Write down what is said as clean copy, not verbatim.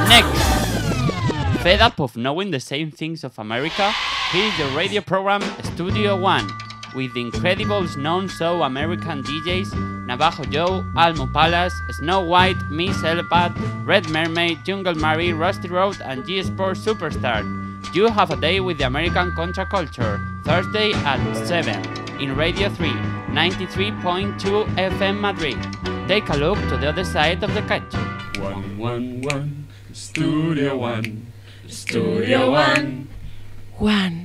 Next! Fed up of knowing the same things of America? Here is the radio program Studio One, with the incredible known so American DJs Navajo Joe, Almo Palas, Snow White, Miss Elephant, Red Mermaid, Jungle Mary, Rusty Road, and G-Sport Superstar. You have a day with the American Contraculture, Thursday at 7, in Radio 3, 93.2 FM Madrid. Take a look to the other side of the catch. 111, Studio One, Studio One. One.